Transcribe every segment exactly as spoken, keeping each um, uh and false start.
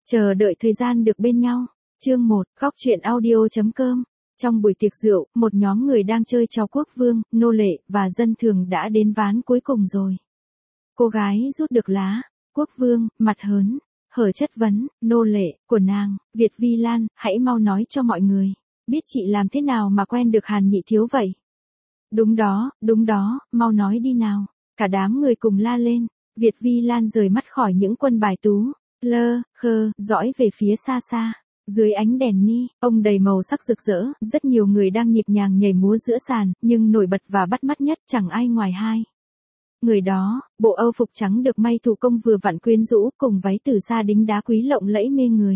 Chờ đợi thời gian được bên nhau. Chương một, Góc truyện audio chấm com. Trong buổi tiệc rượu, một nhóm người đang chơi trò quốc vương, nô lệ, và dân thường đã đến ván cuối cùng rồi. Cô gái rút được lá. Quốc vương, mặt hớn, hở chất vấn, nô lệ, của nàng, Việt Vi Lan, hãy mau nói cho mọi người. Biết chị làm thế nào mà quen được Hàn Nhị Thiếu vậy? Đúng đó, đúng đó, mau nói đi nào. Cả đám người cùng la lên. Việt Vi Lan rời mắt khỏi những quân bài tú, lơ, khơ, dõi về phía xa xa. Dưới ánh đèn ni, ông đầy màu sắc rực rỡ, rất nhiều người đang nhịp nhàng nhảy múa giữa sàn, nhưng nổi bật và bắt mắt nhất chẳng ai ngoài hai người đó. Bộ âu phục trắng được may thủ công vừa vặn quyến rũ, cùng váy từ xa đính đá quý lộng lẫy mê người.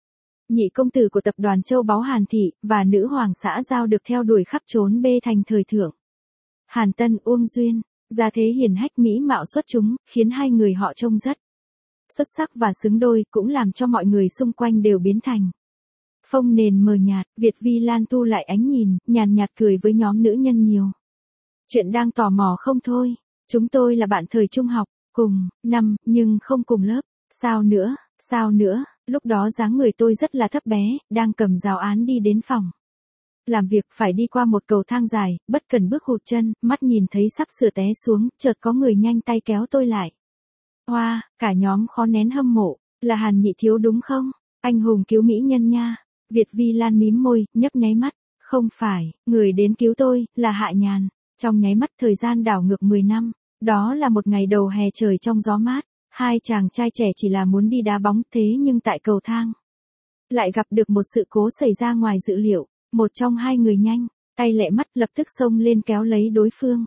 Nhị công tử của tập đoàn châu báu Hàn Thị, và nữ hoàng xã giao được theo đuổi khắp trốn bê thành thời thượng. Hàn Tân, Uông Duyên, gia thế hiền hách mỹ mạo xuất chúng, khiến hai người họ trông rất xuất sắc và xứng đôi, cũng làm cho mọi người xung quanh đều biến thành phông nền mờ nhạt. Việt Vi Lan thu lại ánh nhìn, nhàn nhạt cười với nhóm nữ nhân nhiều chuyện đang tò mò không thôi. Chúng tôi là bạn thời trung học, cùng năm, nhưng không cùng lớp. Sao nữa, sao nữa? Lúc đó dáng người tôi rất là thấp bé, đang cầm giáo án đi đến phòng làm việc, phải đi qua một cầu thang dài, bất cần bước hụt chân, mắt nhìn thấy sắp sửa té xuống, chợt có người nhanh tay kéo tôi lại. Hoa, wow, cả nhóm khó nén hâm mộ. Là Hàn Nhị Thiếu đúng không? Anh hùng cứu mỹ nhân nha. Việt Vi Lan mím môi, nhấp nháy mắt. Không phải, người đến cứu tôi, là Hạ Nhàn. Trong nháy mắt thời gian đảo ngược mười năm. Đó là một ngày đầu hè trời trong gió mát. Hai chàng trai trẻ chỉ là muốn đi đá bóng, thế nhưng tại cầu thang lại gặp được một sự cố xảy ra ngoài dự liệu. Một trong hai người nhanh tay lẹ mắt lập tức xông lên kéo lấy đối phương.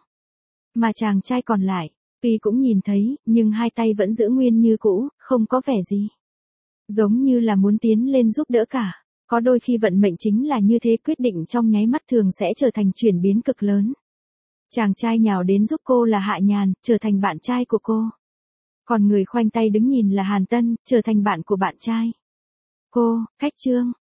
Mà chàng trai còn lại, tuy cũng nhìn thấy, nhưng hai tay vẫn giữ nguyên như cũ, không có vẻ gì giống như là muốn tiến lên giúp đỡ cả. Có đôi khi vận mệnh chính là như thế, quyết định trong nháy mắt thường sẽ trở thành chuyển biến cực lớn. Chàng trai nhào đến giúp cô là Hạ Nhàn, trở thành bạn trai của cô. Còn người khoanh tay đứng nhìn là Hàn Tân, trở thành bạn của bạn trai cô. Cách chương